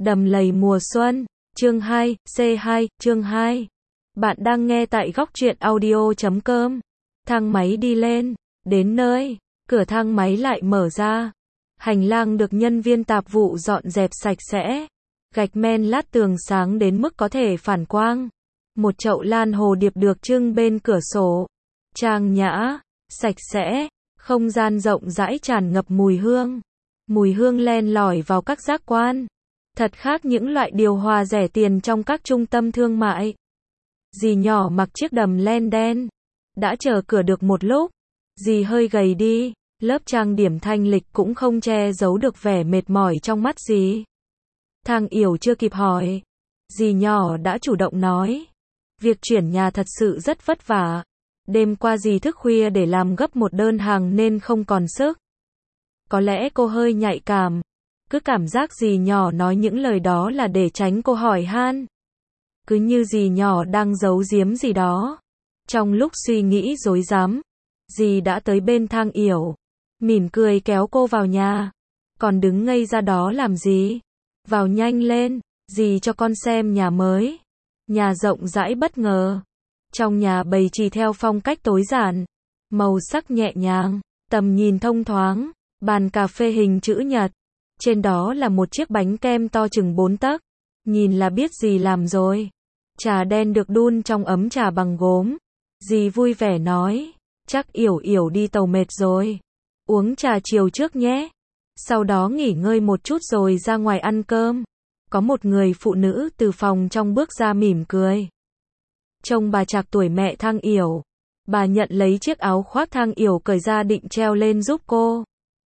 Đầm lầy mùa xuân, chương 2, C2, chương 2. Bạn đang nghe tại góc truyện audio.com. Thang máy đi lên, đến nơi, cửa thang máy lại mở ra. Hành lang được nhân viên tạp vụ dọn dẹp sạch sẽ. Gạch men lát tường sáng đến mức có thể phản quang. Một chậu lan hồ điệp được trưng bên cửa sổ. Trang nhã, sạch sẽ, không gian rộng rãi tràn ngập mùi hương. Mùi hương len lỏi vào các giác quan. Thật khác những loại điều hòa rẻ tiền trong các trung tâm thương mại. Dì nhỏ mặc chiếc đầm len đen. Đã chờ cửa được một lúc. Dì hơi gầy đi, lớp trang điểm thanh lịch cũng không che giấu được vẻ mệt mỏi trong mắt dì. Thang Yểu chưa kịp hỏi. Dì nhỏ đã chủ động nói. Việc chuyển nhà thật sự rất vất vả. Đêm qua dì thức khuya để làm gấp một đơn hàng nên không còn sức. Có lẽ cô hơi nhạy cảm. Cứ cảm giác dì nhỏ nói những lời đó là để tránh cô hỏi han. Cứ như dì nhỏ đang giấu giếm gì đó. Trong lúc suy nghĩ rối rắm, dì đã tới bên Thang Yểu. Mỉm cười kéo cô vào nhà. Còn đứng ngây ra đó làm gì? Vào nhanh lên, dì cho con xem nhà mới. Nhà rộng rãi bất ngờ. Trong nhà bày chỉ theo phong cách tối giản. Màu sắc nhẹ nhàng, tầm nhìn thông thoáng. Bàn cà phê hình chữ nhật. Trên đó là một chiếc bánh kem to chừng 4 tấc. Nhìn là biết dì làm rồi. Trà đen được đun trong ấm trà bằng gốm. Dì vui vẻ nói, chắc Yểu Yểu đi tàu mệt rồi. Uống trà chiều trước nhé. Sau đó nghỉ ngơi một chút rồi ra ngoài ăn cơm. Có một người phụ nữ từ phòng trong bước ra mỉm cười. Trông bà trạc tuổi mẹ Thang Yểu. Bà nhận lấy chiếc áo khoác Thang Yểu cởi ra định treo lên giúp cô.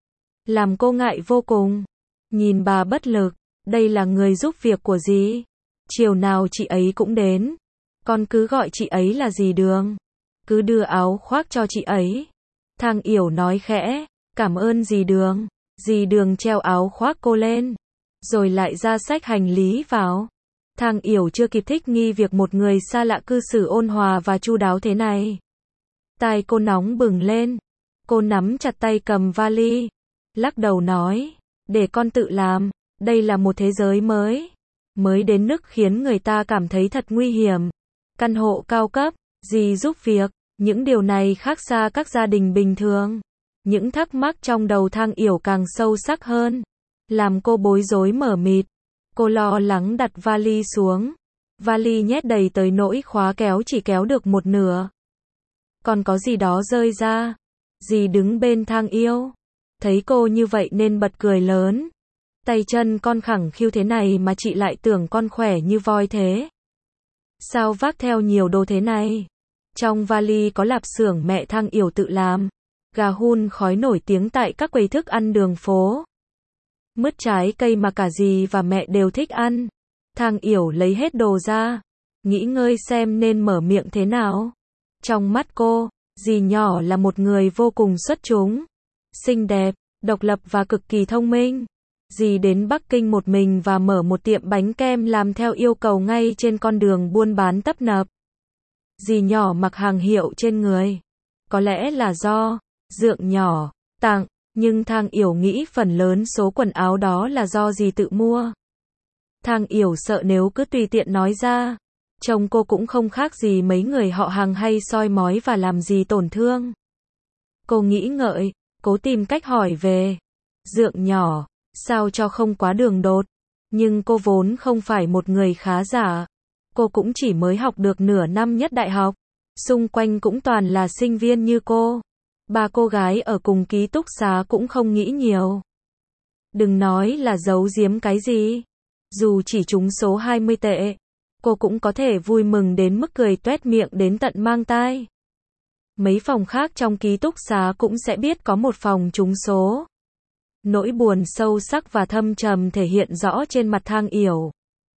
Làm cô ngại vô cùng. Nhìn bà bất lực, đây là người giúp việc của dì. Chiều nào chị ấy cũng đến. Con cứ gọi chị ấy là dì Đường. Cứ đưa áo khoác cho chị ấy. Thang Yểu nói khẽ, cảm ơn dì Đường. Dì Đường treo áo khoác cô lên. Rồi lại ra xách hành lý vào. Thang Yểu chưa kịp thích nghi việc một người xa lạ cư xử ôn hòa và chu đáo thế này. Tai cô nóng bừng lên. Cô nắm chặt tay cầm vali. Lắc đầu nói, để con tự làm, đây là một thế giới mới. Mới đến nức khiến người ta cảm thấy thật nguy hiểm. Căn hộ cao cấp, dì giúp việc, những điều này khác xa các gia đình bình thường. Những thắc mắc trong đầu Thang Yểu càng sâu sắc hơn. Làm cô bối rối mờ mịt. Cô lo lắng đặt vali xuống. Vali nhét đầy tới nỗi khóa kéo chỉ kéo được một nửa. Còn có gì đó rơi ra. Dì đứng bên Thang Yểu. Thấy cô như vậy nên bật cười lớn. Tay chân con khẳng khiu thế này mà chị lại tưởng con khỏe như voi thế. Sao vác theo nhiều đồ thế này? Trong vali có lạp xưởng mẹ Thang Yểu tự làm. Gà hun khói nổi tiếng tại các quầy thức ăn đường phố. Mứt trái cây mà cả dì và mẹ đều thích ăn. Thang Yểu lấy hết đồ ra. Nghĩ ngơi xem nên mở miệng thế nào. Trong mắt cô, dì nhỏ là một người vô cùng xuất chúng. Xinh đẹp, độc lập và cực kỳ thông minh. Dì đến Bắc Kinh một mình và mở một tiệm bánh kem làm theo yêu cầu ngay trên con đường buôn bán tấp nập. Dì nhỏ mặc hàng hiệu trên người. Có lẽ là do dượng nhỏ tặng, nhưng Thang Yểu nghĩ phần lớn số quần áo đó là do dì tự mua. Thang Yểu sợ nếu cứ tùy tiện nói ra, chồng cô cũng không khác gì mấy người họ hàng hay soi mói và làm gì tổn thương. Cô nghĩ ngợi, cố tìm cách hỏi về dượng nhỏ, sao cho không quá đường đột. Nhưng cô vốn không phải một người khá giả. Cô cũng chỉ mới học được nửa năm nhất đại học. Xung quanh cũng toàn là sinh viên như cô. Ba cô gái ở cùng ký túc xá cũng không nghĩ nhiều. Đừng nói là giấu giếm cái gì. Dù chỉ trúng số 20 tệ, cô cũng có thể vui mừng đến mức cười toét miệng đến tận mang tai. Mấy phòng khác trong ký túc xá cũng sẽ biết có một phòng trúng số. Nỗi buồn sâu sắc và thâm trầm thể hiện rõ trên mặt Thang Yểu.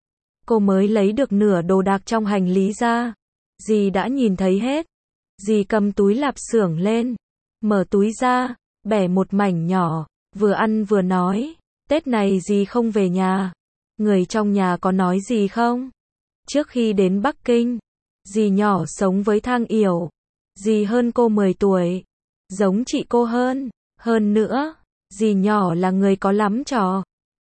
Cô mới lấy được nửa đồ đạc trong hành lý ra. Dì đã nhìn thấy hết. Dì cầm túi lạp xưởng lên. Mở túi ra, bẻ một mảnh nhỏ. Vừa ăn vừa nói, Tết này dì không về nhà. Người trong nhà có nói gì không? Trước khi đến Bắc Kinh, dì nhỏ sống với Thang Yểu. Dì hơn cô 10 tuổi. Giống chị cô hơn. Hơn nữa, dì nhỏ là người có lắm trò.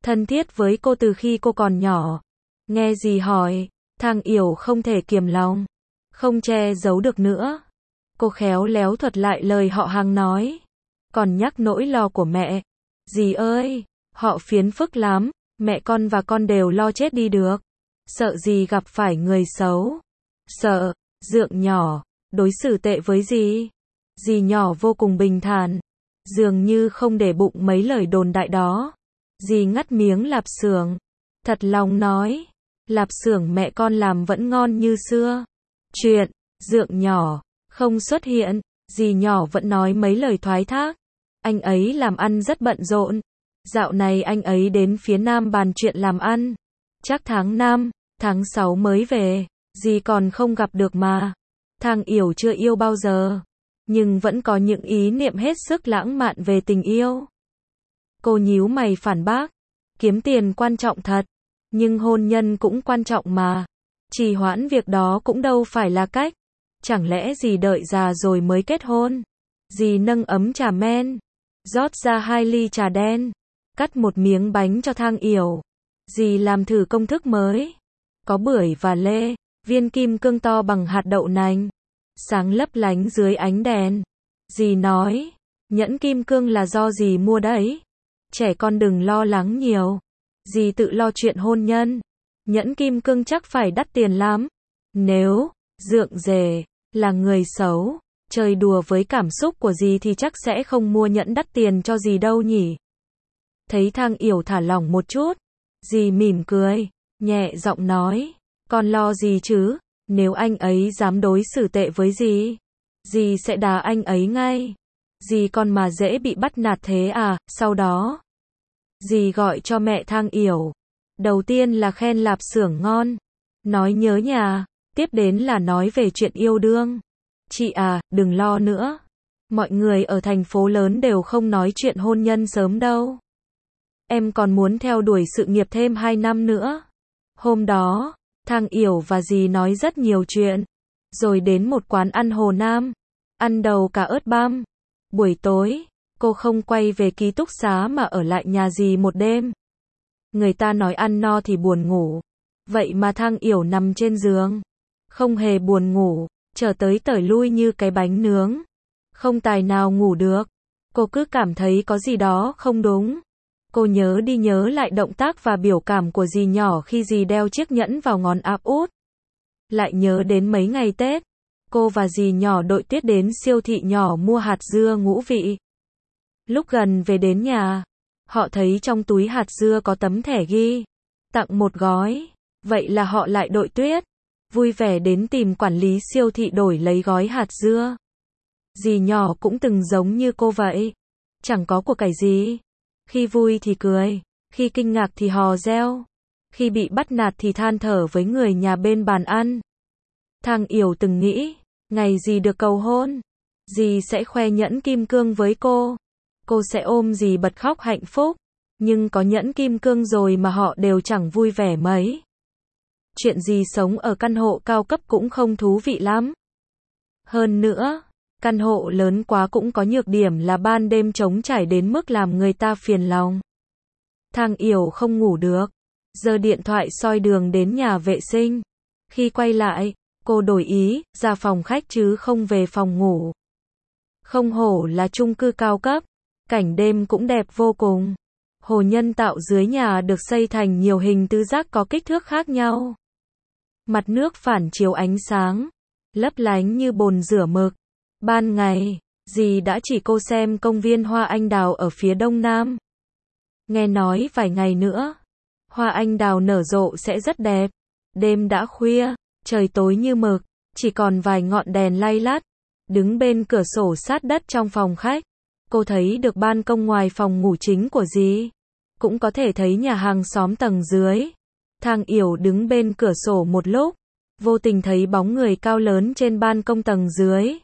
thân thiết với cô từ khi cô còn nhỏ. Nghe dì hỏi, Thang Yểu không thể kiềm lòng, không che giấu được nữa. Cô khéo léo thuật lại lời họ hàng nói, còn nhắc nỗi lo của mẹ. Dì ơi, họ phiền phức lắm, mẹ con và con đều lo chết đi được. Sợ dì gặp phải người xấu. Sợ, Dượng nhỏ, đối xử tệ với dì. Dì nhỏ vô cùng bình thản, dường như không để bụng mấy lời đồn đại đó. Dì ngắt miếng lạp xưởng, thật lòng nói, lạp xưởng mẹ con làm vẫn ngon như xưa. Chuyện, Dượng nhỏ, không xuất hiện, dì nhỏ vẫn nói mấy lời thoái thác. Anh ấy làm ăn rất bận rộn. Dạo này anh ấy đến phía Nam bàn chuyện làm ăn. Chắc tháng 5, tháng 6 mới về, dì còn không gặp được mà. Thang Yểu chưa yêu bao giờ, nhưng vẫn có những ý niệm hết sức lãng mạn về tình yêu. Cô nhíu mày phản bác, kiếm tiền quan trọng thật, nhưng hôn nhân cũng quan trọng mà. Trì hoãn việc đó cũng đâu phải là cách. Chẳng lẽ dì đợi già rồi mới kết hôn? Dì nâng ấm trà men, rót ra 2 ly trà đen, cắt một miếng bánh cho Thang Yểu. Dì làm thử công thức mới, có bưởi và lê, viên kim cương to bằng hạt đậu nành, sáng lấp lánh dưới ánh đèn. Dì nói, nhẫn kim cương là do dì mua đấy. Trẻ con đừng lo lắng nhiều. Dì tự lo chuyện hôn nhân. Nhẫn kim cương chắc phải đắt tiền lắm. Nếu Dượng rể là người xấu, chơi đùa với cảm xúc của dì thì chắc sẽ không mua nhẫn đắt tiền cho dì đâu nhỉ. Thấy Thang Yểu thả lỏng một chút, dì mỉm cười, nhẹ giọng nói, con lo gì chứ, nếu anh ấy dám đối xử tệ với dì sẽ đá anh ấy ngay. Dì con mà dễ bị bắt nạt thế à? Sau đó, dì gọi cho mẹ Thang Yểu. Đầu tiên là khen lạp xưởng ngon, nói nhớ nhà, tiếp đến là nói về chuyện yêu đương. Chị à, đừng lo nữa. Mọi người ở thành phố lớn đều không nói chuyện hôn nhân sớm đâu. Em còn muốn theo đuổi sự nghiệp thêm 2 năm nữa. Hôm đó, Thang Yểu và dì nói rất nhiều chuyện. Rồi đến một quán ăn Hồ Nam, ăn đầu cả ớt băm. Buổi tối, cô không quay về ký túc xá mà ở lại nhà dì một đêm. Người ta nói ăn no thì buồn ngủ. Vậy mà Thang Yểu nằm trên giường, không hề buồn ngủ, trở tới tởi lui như cái bánh nướng. Không tài nào ngủ được. Cô cứ cảm thấy có gì đó không đúng. Cô nhớ đi nhớ lại động tác và biểu cảm của dì nhỏ khi dì đeo chiếc nhẫn vào ngón áp út. Lại nhớ đến mấy ngày Tết, cô và dì nhỏ đội tuyết đến siêu thị nhỏ mua hạt dưa ngũ vị. Lúc gần về đến nhà, họ thấy trong túi hạt dưa có tấm thẻ ghi tặng một gói. Vậy là họ lại đội tuyết, vui vẻ đến tìm quản lý siêu thị đổi lấy gói hạt dưa. Dì nhỏ cũng từng giống như cô vậy, chẳng có của cải gì. Khi vui thì cười, khi kinh ngạc thì hò reo, khi bị bắt nạt thì than thở với người nhà bên bàn ăn. Thang Yểu từng nghĩ, ngày dì được cầu hôn, dì sẽ khoe nhẫn kim cương với cô. Cô sẽ ôm dì bật khóc hạnh phúc. Nhưng có nhẫn kim cương rồi mà họ đều chẳng vui vẻ mấy. Chuyện dì sống ở căn hộ cao cấp cũng không thú vị lắm. Hơn nữa, căn hộ lớn quá cũng có nhược điểm là ban đêm trống trải đến mức làm người ta phiền lòng. Thang Yểu không ngủ được, giơ điện thoại soi đường đến nhà vệ sinh. Khi quay lại, cô đổi ý, ra phòng khách chứ không về phòng ngủ. Không hổ là chung cư cao cấp, cảnh đêm cũng đẹp vô cùng. Hồ nhân tạo dưới nhà được xây thành nhiều hình tứ giác có kích thước khác nhau. Mặt nước phản chiếu ánh sáng, lấp lánh như bồn rửa mực. Ban ngày, dì đã chỉ cô xem công viên hoa anh đào ở phía đông nam. Nghe nói vài ngày nữa, hoa anh đào nở rộ sẽ rất đẹp. Đêm đã khuya, trời tối như mực, chỉ còn vài ngọn đèn lay lắt. Đứng bên cửa sổ sát đất trong phòng khách, cô thấy được ban công ngoài phòng ngủ chính của dì. Cũng có thể thấy nhà hàng xóm tầng dưới. Thang Yểu đứng bên cửa sổ một lúc, vô tình thấy bóng người cao lớn trên ban công tầng dưới.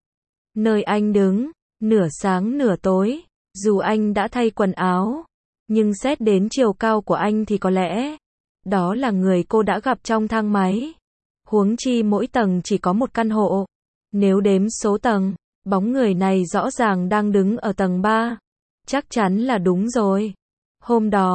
Nơi anh đứng, nửa sáng nửa tối, dù anh đã thay quần áo, nhưng xét đến chiều cao của anh thì có lẽ đó là người cô đã gặp trong thang máy. Huống chi mỗi tầng chỉ có một căn hộ. Nếu đếm số tầng, bóng người này rõ ràng đang đứng ở tầng 3. Chắc chắn là đúng rồi. Hôm đó,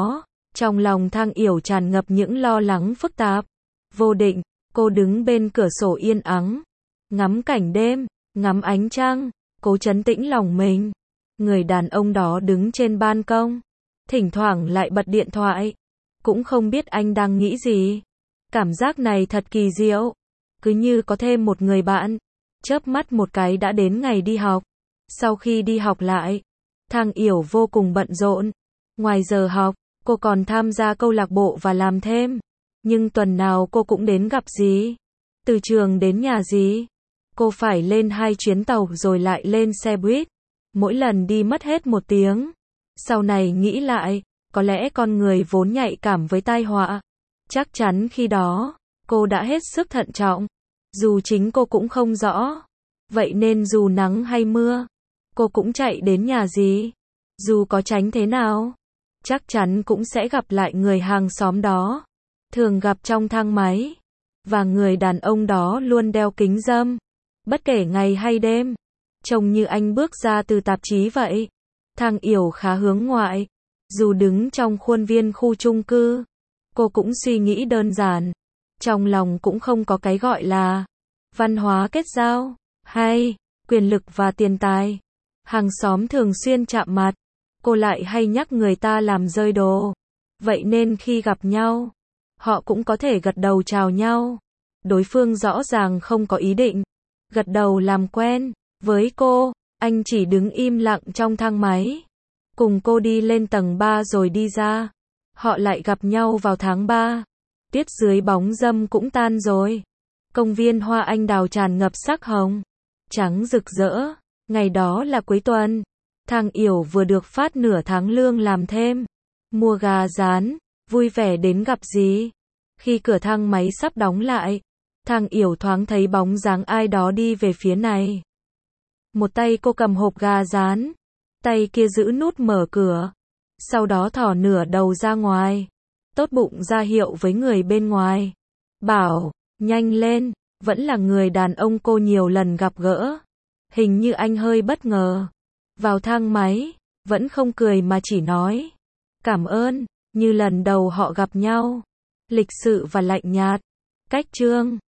Trong lòng Thang Yểu tràn ngập những lo lắng phức tạp. Vô định, cô đứng bên cửa sổ yên ắng, ngắm cảnh đêm, ngắm ánh trăng, cố trấn tĩnh lòng mình. Người đàn ông đó đứng trên ban công, thỉnh thoảng lại bật điện thoại, cũng không biết anh đang nghĩ gì. Cảm giác này thật kỳ diệu, cứ như có thêm một người bạn. Chớp mắt một cái đã đến ngày đi học. Sau khi đi học lại, Thang Yểu vô cùng bận rộn. Ngoài giờ học, cô còn tham gia câu lạc bộ và làm thêm. Nhưng tuần nào cô cũng đến gặp Dì. Từ trường đến nhà Dì, cô phải lên 2 chuyến tàu rồi lại lên xe buýt. Mỗi lần đi mất hết 1 tiếng. Sau này nghĩ lại, có lẽ con người vốn nhạy cảm với tai họa. Chắc chắn khi đó, cô đã hết sức thận trọng. Dù chính cô cũng không rõ. Vậy nên dù nắng hay mưa, cô cũng chạy đến nhà Dì. Dù có tránh thế nào, chắc chắn cũng sẽ gặp lại người hàng xóm đó. Thường gặp trong thang máy. Và người đàn ông đó luôn đeo kính râm. Bất kể ngày hay đêm. Trông như anh bước ra từ tạp chí vậy. Thang Yểu khá hướng ngoại. Dù đứng trong khuôn viên khu chung cư, cô cũng suy nghĩ đơn giản. Trong lòng cũng không có cái gọi là văn hóa kết giao, hay quyền lực và tiền tài. Hàng xóm thường xuyên chạm mặt, cô lại hay nhắc người ta làm rơi đồ. Vậy nên khi gặp nhau, họ cũng có thể gật đầu chào nhau. Đối phương rõ ràng không có ý định gật đầu làm quen với cô. Anh chỉ đứng im lặng trong thang máy, cùng cô đi lên tầng 3 rồi đi ra. Họ lại gặp nhau vào tháng 3. Tuyết dưới bóng râm cũng tan rồi. Công viên hoa anh đào tràn ngập sắc hồng, trắng rực rỡ. Ngày đó là cuối tuần. Thang Yểu vừa được phát nửa tháng lương làm thêm. Mua gà rán, vui vẻ đến gặp Dì. Khi cửa thang máy sắp đóng lại, Thang Yểu thoáng thấy bóng dáng ai đó đi về phía này. Một tay cô cầm hộp gà rán, tay kia giữ nút mở cửa. Sau đó thò nửa đầu ra ngoài, tốt bụng ra hiệu với người bên ngoài. Bảo, nhanh lên, vẫn là người đàn ông cô nhiều lần gặp gỡ. Hình như anh hơi bất ngờ. Vào thang máy, vẫn không cười mà chỉ nói cảm ơn, như lần đầu họ gặp nhau. Lịch sự và lạnh nhạt. Cách chương